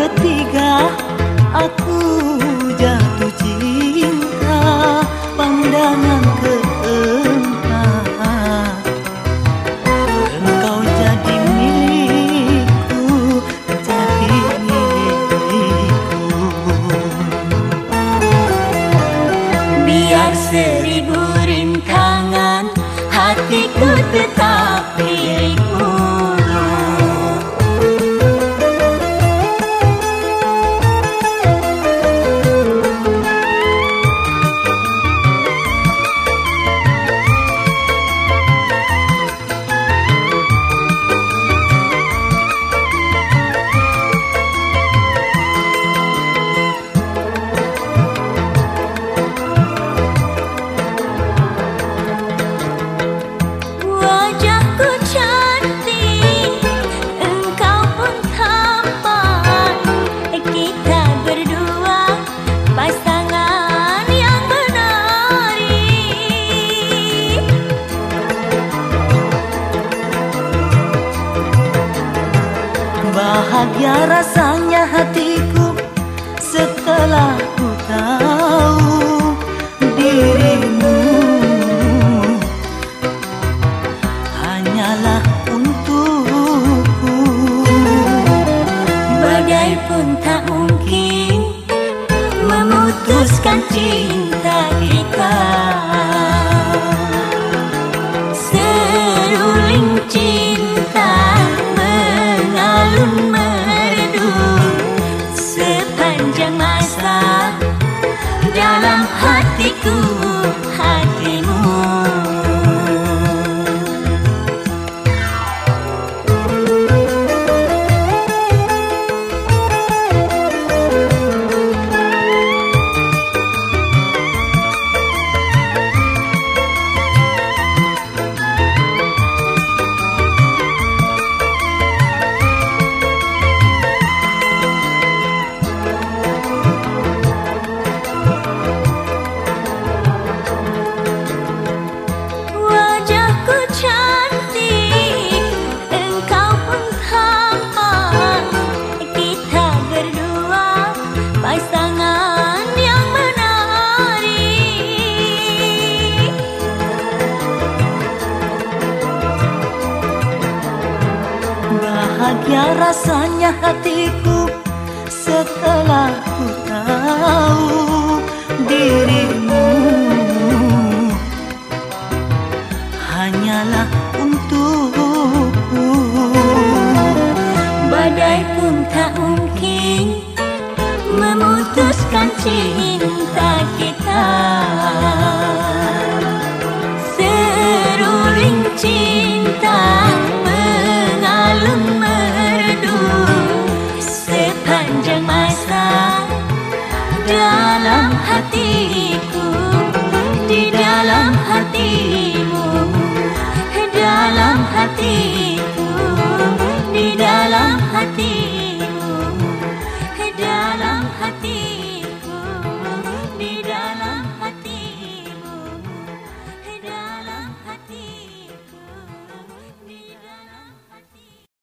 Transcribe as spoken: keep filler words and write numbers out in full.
ketiga aku jatuh cinta. Pandangan keempat engkau jadi milikku, jadi milikku. Biar seribu rintangan hatiku tetap milikmu. Bahagia rasanya hatiku setelah ku tahu dirimu hanyalah untukku. Badai pun tak mungkin memutuskan cinta kita. Seruling cinta mengalun merdu sepanjang masa dalam hatiku, hatimu. Bahagia rasanya hatiku setelah ku tahu dirimu hanyalah untukku. Badai pun tak mungkin memutuskan cinta kita. Seruling cinta